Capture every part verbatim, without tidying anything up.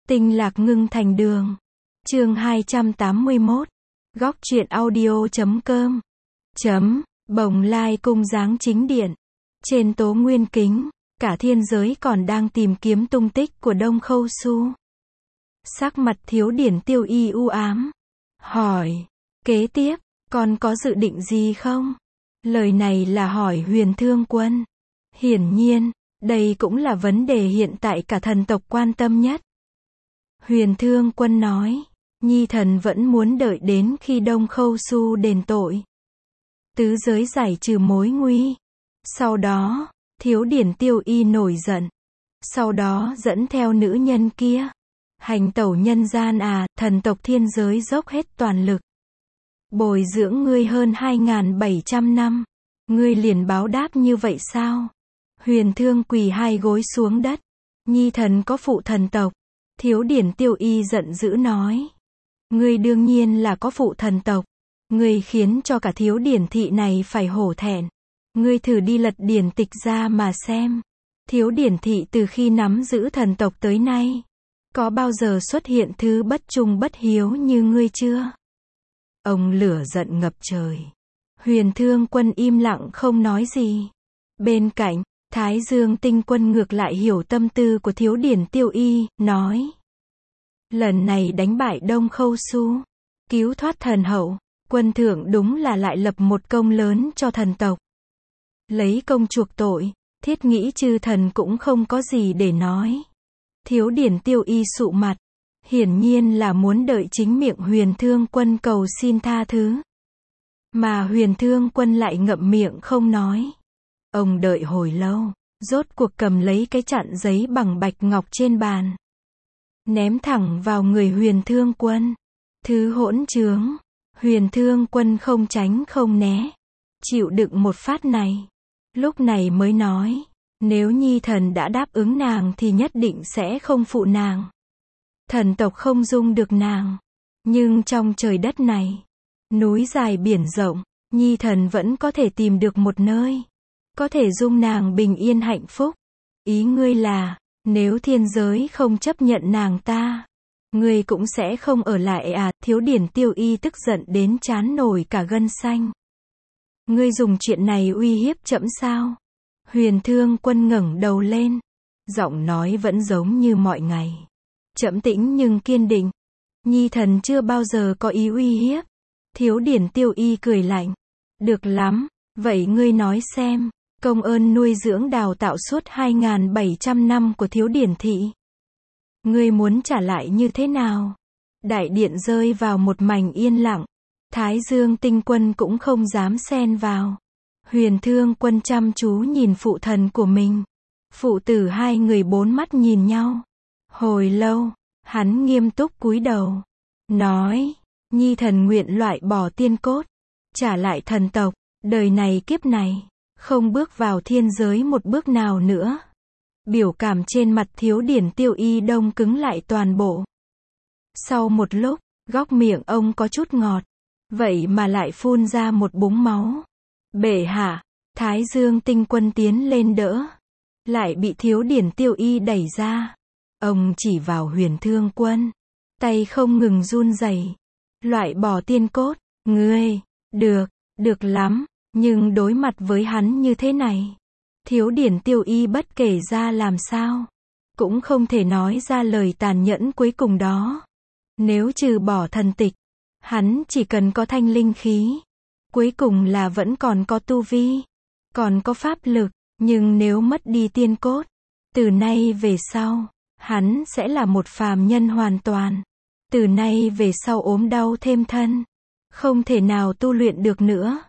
Tinh lạc ngưng thành đường. Chương hai trăm tám mươi mốt. Góc truyện audio chấm com. Chấm, Bồng Lai cung giáng chính điện. Trên tố nguyên kính, cả thiên giới còn đang tìm kiếm tung tích của Đông Khâu Su. Sắc mặt Thiếu Điển Tiêu Y u ám. Hỏi, kế tiếp, con có dự định gì không? Lời này là hỏi Huyền Thương Quân. Hiển nhiên, đây cũng là vấn đề hiện tại cả thần tộc quan tâm nhất. Huyền Thương Quân nói, Nhi thần vẫn muốn đợi đến khi Đông Khâu Su đền tội, tứ giới giải trừ mối nguy. Sau đó, Thiếu Điển Tiêu Y nổi giận. Sau đó dẫn theo nữ nhân kia. Hành tẩu nhân gian à, thần tộc thiên giới dốc hết toàn lực. Bồi dưỡng ngươi hơn hai nghìn bảy trăm năm. Ngươi liền báo đáp như vậy sao? Huyền Thương quỳ hai gối xuống đất. Nhi thần có phụ thần tộc. Thiếu Điển Tiêu Y giận dữ nói. Ngươi đương nhiên là có phụ thần tộc. Ngươi khiến cho cả Thiếu Điển thị này phải hổ thẹn. Ngươi thử đi lật điển tịch ra mà xem. Thiếu Điển thị từ khi nắm giữ thần tộc tới nay, có bao giờ xuất hiện thứ bất trung bất hiếu như ngươi chưa? Ông lửa giận ngập trời. Huyền Thương Quân im lặng không nói gì. Bên cạnh, Thái Dương Tinh Quân ngược lại hiểu tâm tư của Thiếu Điển Tiêu Y, nói. Lần này đánh bại Đông Khâu Su, cứu thoát thần hậu, quân thượng đúng là lại lập một công lớn cho thần tộc. Lấy công chuộc tội, thiết nghĩ chư thần cũng không có gì để nói. Thiếu Điển Tiêu Y sụ mặt. Hiển nhiên là muốn đợi chính miệng Huyền Thương Quân cầu xin tha thứ. Mà Huyền Thương Quân lại ngậm miệng không nói. Ông đợi hồi lâu, rốt cuộc cầm lấy cái chặn giấy bằng bạch ngọc trên bàn, ném thẳng vào người Huyền Thương Quân. Thứ hỗn trướng. Huyền Thương Quân không tránh không né, chịu đựng một phát này. Lúc này mới nói, nếu Nhi thần đã đáp ứng nàng thì nhất định sẽ không phụ nàng. Thần tộc không dung được nàng. Nhưng trong trời đất này, núi dài biển rộng, Nhi thần vẫn có thể tìm được một nơi, có thể dung nàng bình yên hạnh phúc. Ý ngươi là, nếu thiên giới không chấp nhận nàng ta, ngươi cũng sẽ không ở lại à? Thiếu Điển Tiêu Y tức giận đến trán nổi cả gân xanh. Ngươi dùng chuyện này uy hiếp trẫm sao? Huyền Thương Quân ngẩng đầu lên, giọng nói vẫn giống như mọi ngày. Trẫm tĩnh nhưng kiên định. Nhi thần chưa bao giờ có ý uy hiếp. Thiếu Điển Tiêu Y cười lạnh. Được lắm, vậy ngươi nói xem, công ơn nuôi dưỡng đào tạo suốt hai nghìn bảy trăm năm của Thiếu Điển thị, ngươi muốn trả lại như thế nào? Đại điện rơi vào một mảnh yên lặng. Thái Dương Tinh Quân cũng không dám xen vào. Huyền Thương Quân chăm chú nhìn phụ thần của mình. Phụ tử hai người bốn mắt nhìn nhau. Hồi lâu, hắn nghiêm túc cúi đầu, nói, Nhi thần nguyện loại bỏ tiên cốt, trả lại thần tộc, đời này kiếp này, không bước vào thiên giới một bước nào nữa. Biểu cảm trên mặt Thiếu Điển Tiêu Y đông cứng lại toàn bộ. Sau một lúc, góc miệng ông có chút ngọt, vậy mà lại phun ra một búng máu. Bệ hạ. Thái Dương Tinh Quân tiến lên đỡ, lại bị Thiếu Điển Tiêu Y đẩy ra. Ông chỉ vào Huyền Thương Quân, tay không ngừng run rẩy. Loại bỏ tiên cốt, ngươi, được, được lắm, nhưng đối mặt với hắn như thế này, Thiếu Điển Tiêu Y bất kể ra làm sao, cũng không thể nói ra lời tàn nhẫn cuối cùng đó. Nếu trừ bỏ thần tịch, hắn chỉ cần có thanh linh khí, cuối cùng là vẫn còn có tu vi, còn có pháp lực, nhưng nếu mất đi tiên cốt, từ nay về sau, hắn sẽ là một phàm nhân hoàn toàn. Từ nay về sau ốm đau thêm thân, không thể nào tu luyện được nữa.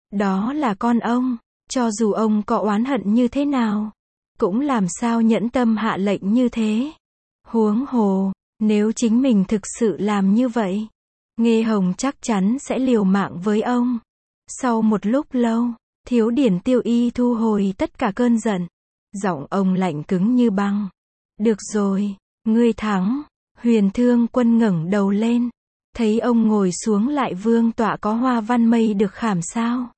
Đó là con ông, cho dù ông có oán hận như thế nào, cũng làm sao nhẫn tâm hạ lệnh như thế. Huống hồ, nếu chính mình thực sự làm như vậy, Nghê Hồng chắc chắn sẽ liều mạng với ông. Sau một lúc lâu, Thiếu Điển Tiêu Y thu hồi tất cả cơn giận. Giọng ông lạnh cứng như băng. Được rồi, ngươi thắng. Huyền Thương Quân ngẩng đầu lên, thấy ông ngồi xuống lại vương tọa có hoa văn mây được khảm sao,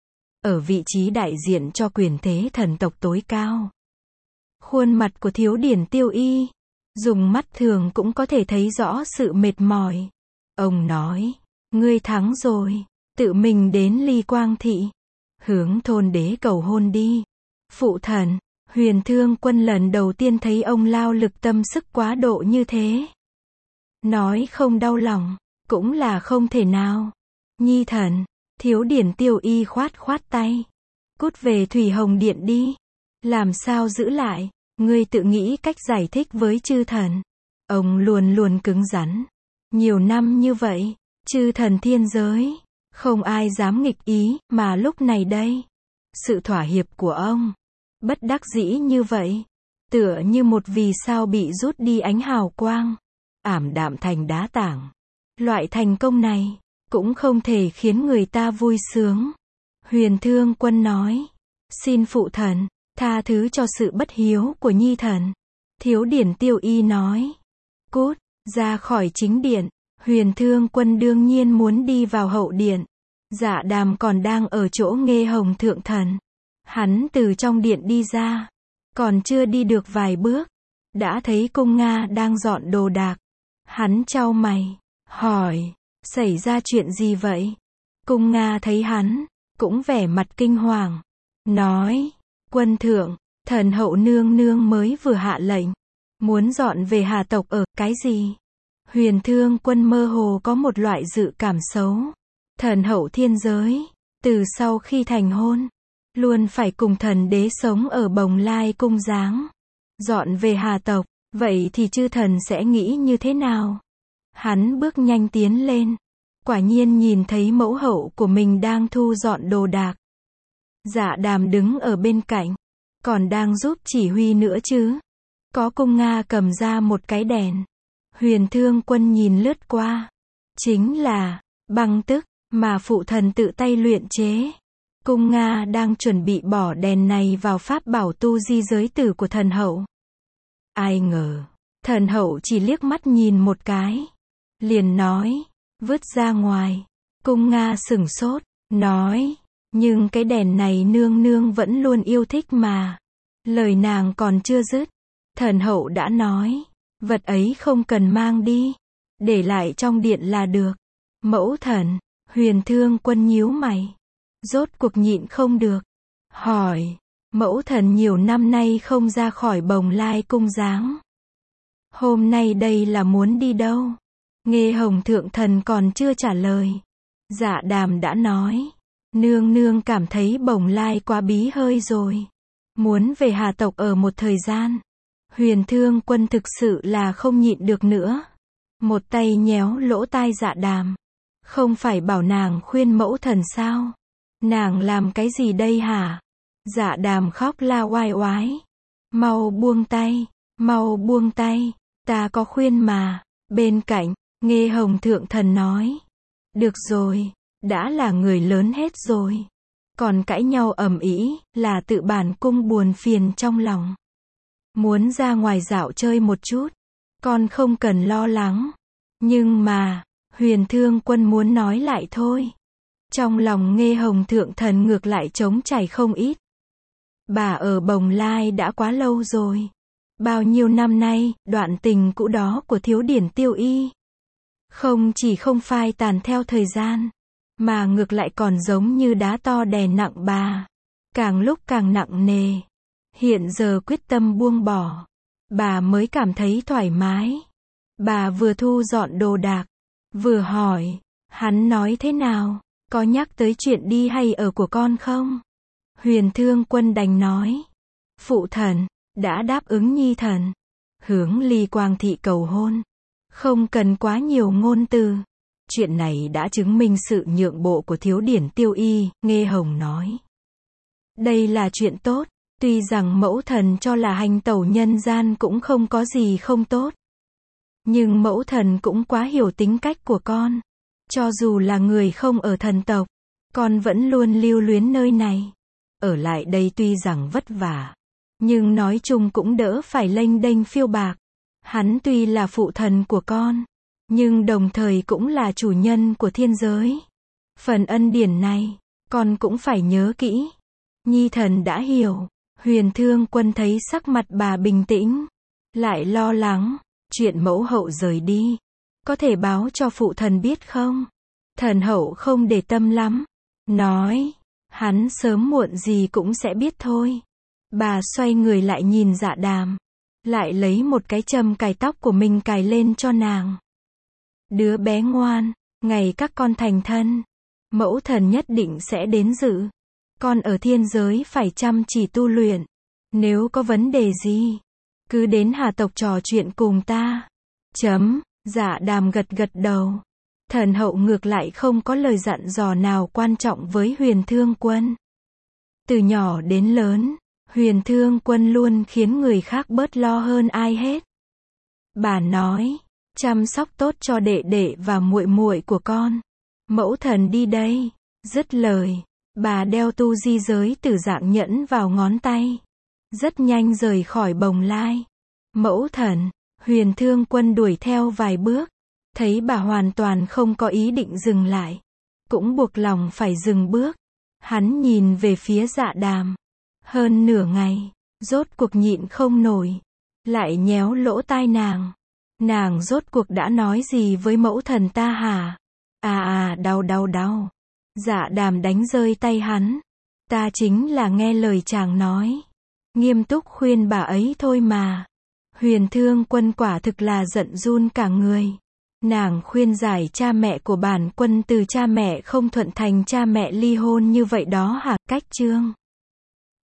ở vị trí đại diện cho quyền thế thần tộc tối cao. Khuôn mặt của Thiếu Điển Tiêu Y dùng mắt thường cũng có thể thấy rõ sự mệt mỏi. Ông nói, ngươi thắng rồi, tự mình đến Ly Quang Thị, hướng thôn đế cầu hôn đi. Phụ thần, Huyền Thương Quân lần đầu tiên thấy ông lao lực tâm sức quá độ như thế. Nói không đau lòng, cũng là không thể nào. Nhi thần, Thiếu Điển Tiêu Y khoát khoát tay. Cút về Thủy Hồng Điện đi. Làm sao giữ lại, ngươi tự nghĩ cách giải thích với chư thần. Ông luôn luôn cứng rắn. Nhiều năm như vậy, chư thần thiên giới, không ai dám nghịch ý, mà lúc này đây, sự thỏa hiệp của ông, bất đắc dĩ như vậy, tựa như một vì sao bị rút đi ánh hào quang, ảm đạm thành đá tảng. Loại thành công này, cũng không thể khiến người ta vui sướng. Huyền Thương Quân nói, xin phụ thần, tha thứ cho sự bất hiếu của nhi thần. Thiếu Điển Tiêu Y nói, cút, ra khỏi chính điện. Huyền Thương Quân đương nhiên muốn đi vào hậu điện. Dạ Đàm còn đang ở chỗ Nghê Hồng Thượng Thần. Hắn từ trong điện đi ra, còn chưa đi được vài bước, đã thấy Cung Nga đang dọn đồ đạc. Hắn chau mày, hỏi, xảy ra chuyện gì vậy? Cung Nga thấy hắn, cũng vẻ mặt kinh hoàng, nói, quân thượng, thần hậu nương nương mới vừa hạ lệnh, muốn dọn về Hà tộc ở, cái gì? Huyền Thương Quân mơ hồ có một loại dự cảm xấu. Thần hậu thiên giới, từ sau khi thành hôn, luôn phải cùng thần đế sống ở Bồng Lai cung giáng. Dọn về Hà tộc, vậy thì chư thần sẽ nghĩ như thế nào? Hắn bước nhanh tiến lên, quả nhiên nhìn thấy mẫu hậu của mình đang thu dọn đồ đạc. Dạ Đàm đứng ở bên cạnh, còn đang giúp chỉ huy nữa chứ. Có Cung Nga cầm ra một cái đèn. Huyền Thương Quân nhìn lướt qua, chính là băng tức mà phụ thần tự tay luyện chế. Cung Nga đang chuẩn bị bỏ đèn này vào pháp bảo tu di giới tử của thần hậu. Ai ngờ, thần hậu chỉ liếc mắt nhìn một cái, liền nói, vứt ra ngoài. Cung Nga sửng sốt, nói, nhưng cái đèn này nương nương vẫn luôn yêu thích mà. Lời nàng còn chưa dứt, thần hậu đã nói, vật ấy không cần mang đi, để lại trong điện là được. Mẫu thần, Huyền Thương Quân nhíu mày, rốt cuộc nhịn không được, hỏi, mẫu thần nhiều năm nay không ra khỏi Bồng Lai cung giáng, hôm nay đây là muốn đi đâu? Nghê Hồng Thượng Thần còn chưa trả lời. Dạ Đàm đã nói, nương nương cảm thấy Bồng Lai quá bí hơi rồi, muốn về Hà tộc ở một thời gian. Huyền Thương Quân thực sự là không nhịn được nữa, một tay nhéo lỗ tai Dạ Đàm. Không phải bảo nàng khuyên mẫu thần sao? Nàng làm cái gì đây hả? Dạ Đàm khóc la oai oái. Mau buông tay, mau buông tay, ta có khuyên mà. Bên cạnh, Nghê Hồng Thượng Thần nói, được rồi, đã là người lớn hết rồi, còn cãi nhau ầm ĩ, là tự bản cung buồn phiền trong lòng. Muốn ra ngoài dạo chơi một chút, con không cần lo lắng. Nhưng mà, Huyền Thương Quân muốn nói lại thôi. Trong lòng Nghê Hồng Thượng Thần ngược lại trống trải không ít. Bà ở Bồng Lai đã quá lâu rồi. Bao nhiêu năm nay, đoạn tình cũ đó của Thiếu Điển Tiêu Y, không chỉ không phai tàn theo thời gian, mà ngược lại còn giống như đá to đè nặng bà. Càng lúc càng nặng nề. Hiện giờ quyết tâm buông bỏ, bà mới cảm thấy thoải mái. Bà vừa thu dọn đồ đạc, vừa hỏi, hắn nói thế nào, có nhắc tới chuyện đi hay ở của con không? Huyền Thương Quân đành nói, phụ thần, đã đáp ứng nhi thần, hướng Ly Quang Thị cầu hôn, không cần quá nhiều ngôn từ. Chuyện này đã chứng minh sự nhượng bộ của Thiếu Điển Tiêu Y, Nghê Hồng nói. Đây là chuyện tốt, tuy rằng mẫu thần cho là hành tẩu nhân gian cũng không có gì không tốt. Nhưng mẫu thần cũng quá hiểu tính cách của con. Cho dù là người không ở thần tộc, con vẫn luôn lưu luyến nơi này. Ở lại đây tuy rằng vất vả, nhưng nói chung cũng đỡ phải lênh đênh phiêu bạc. Hắn tuy là phụ thần của con, nhưng đồng thời cũng là chủ nhân của thiên giới. Phần ân điển này, con cũng phải nhớ kỹ. Nhi thần đã hiểu. Huyền Thương Quân thấy sắc mặt bà bình tĩnh, lại lo lắng. chuyện mẫu hậu rời đi, có thể báo cho phụ thần biết không? Thần hậu không để tâm lắm, nói, hắn sớm muộn gì cũng sẽ biết thôi. Bà xoay người lại nhìn Dạ Đàm, lại lấy một cái châm cài tóc của mình cài lên cho nàng. Đứa bé ngoan, ngày các con thành thân, mẫu thần nhất định sẽ đến dự. Con ở thiên giới phải chăm chỉ tu luyện. Nếu có vấn đề gì, cứ đến Hà tộc trò chuyện cùng ta. Chấm, Dạ Đàm gật gật đầu. Thần hậu ngược lại không có lời dặn dò nào quan trọng với Huyền Thương Quân. Từ nhỏ đến lớn, Huyền Thương Quân luôn khiến người khác bớt lo hơn ai hết. Bà nói, chăm sóc tốt cho đệ đệ và muội muội của con. Mẫu thần đi đây. Dứt lời, bà đeo tu di giới tử dạng nhẫn vào ngón tay. Rất nhanh rời khỏi Bồng Lai. Mẫu thần, Huyền Thương Quân đuổi theo vài bước. Thấy bà hoàn toàn không có ý định dừng lại. Cũng buộc lòng phải dừng bước. Hắn nhìn về phía Dạ Đàm. Hơn nửa ngày, rốt cuộc nhịn không nổi. Lại nhéo lỗ tai nàng. Nàng rốt cuộc đã nói gì với mẫu thần ta hả? À à, đau đau đau. Dạ Đàm đánh rơi tay hắn. Ta chính là nghe lời chàng nói. Nghiêm túc khuyên bà ấy thôi mà. Huyền Thương Quân quả thực là giận run cả người. Nàng khuyên giải cha mẹ của bản quân từ cha mẹ không thuận thành cha mẹ ly hôn như vậy đó hả? Cách chương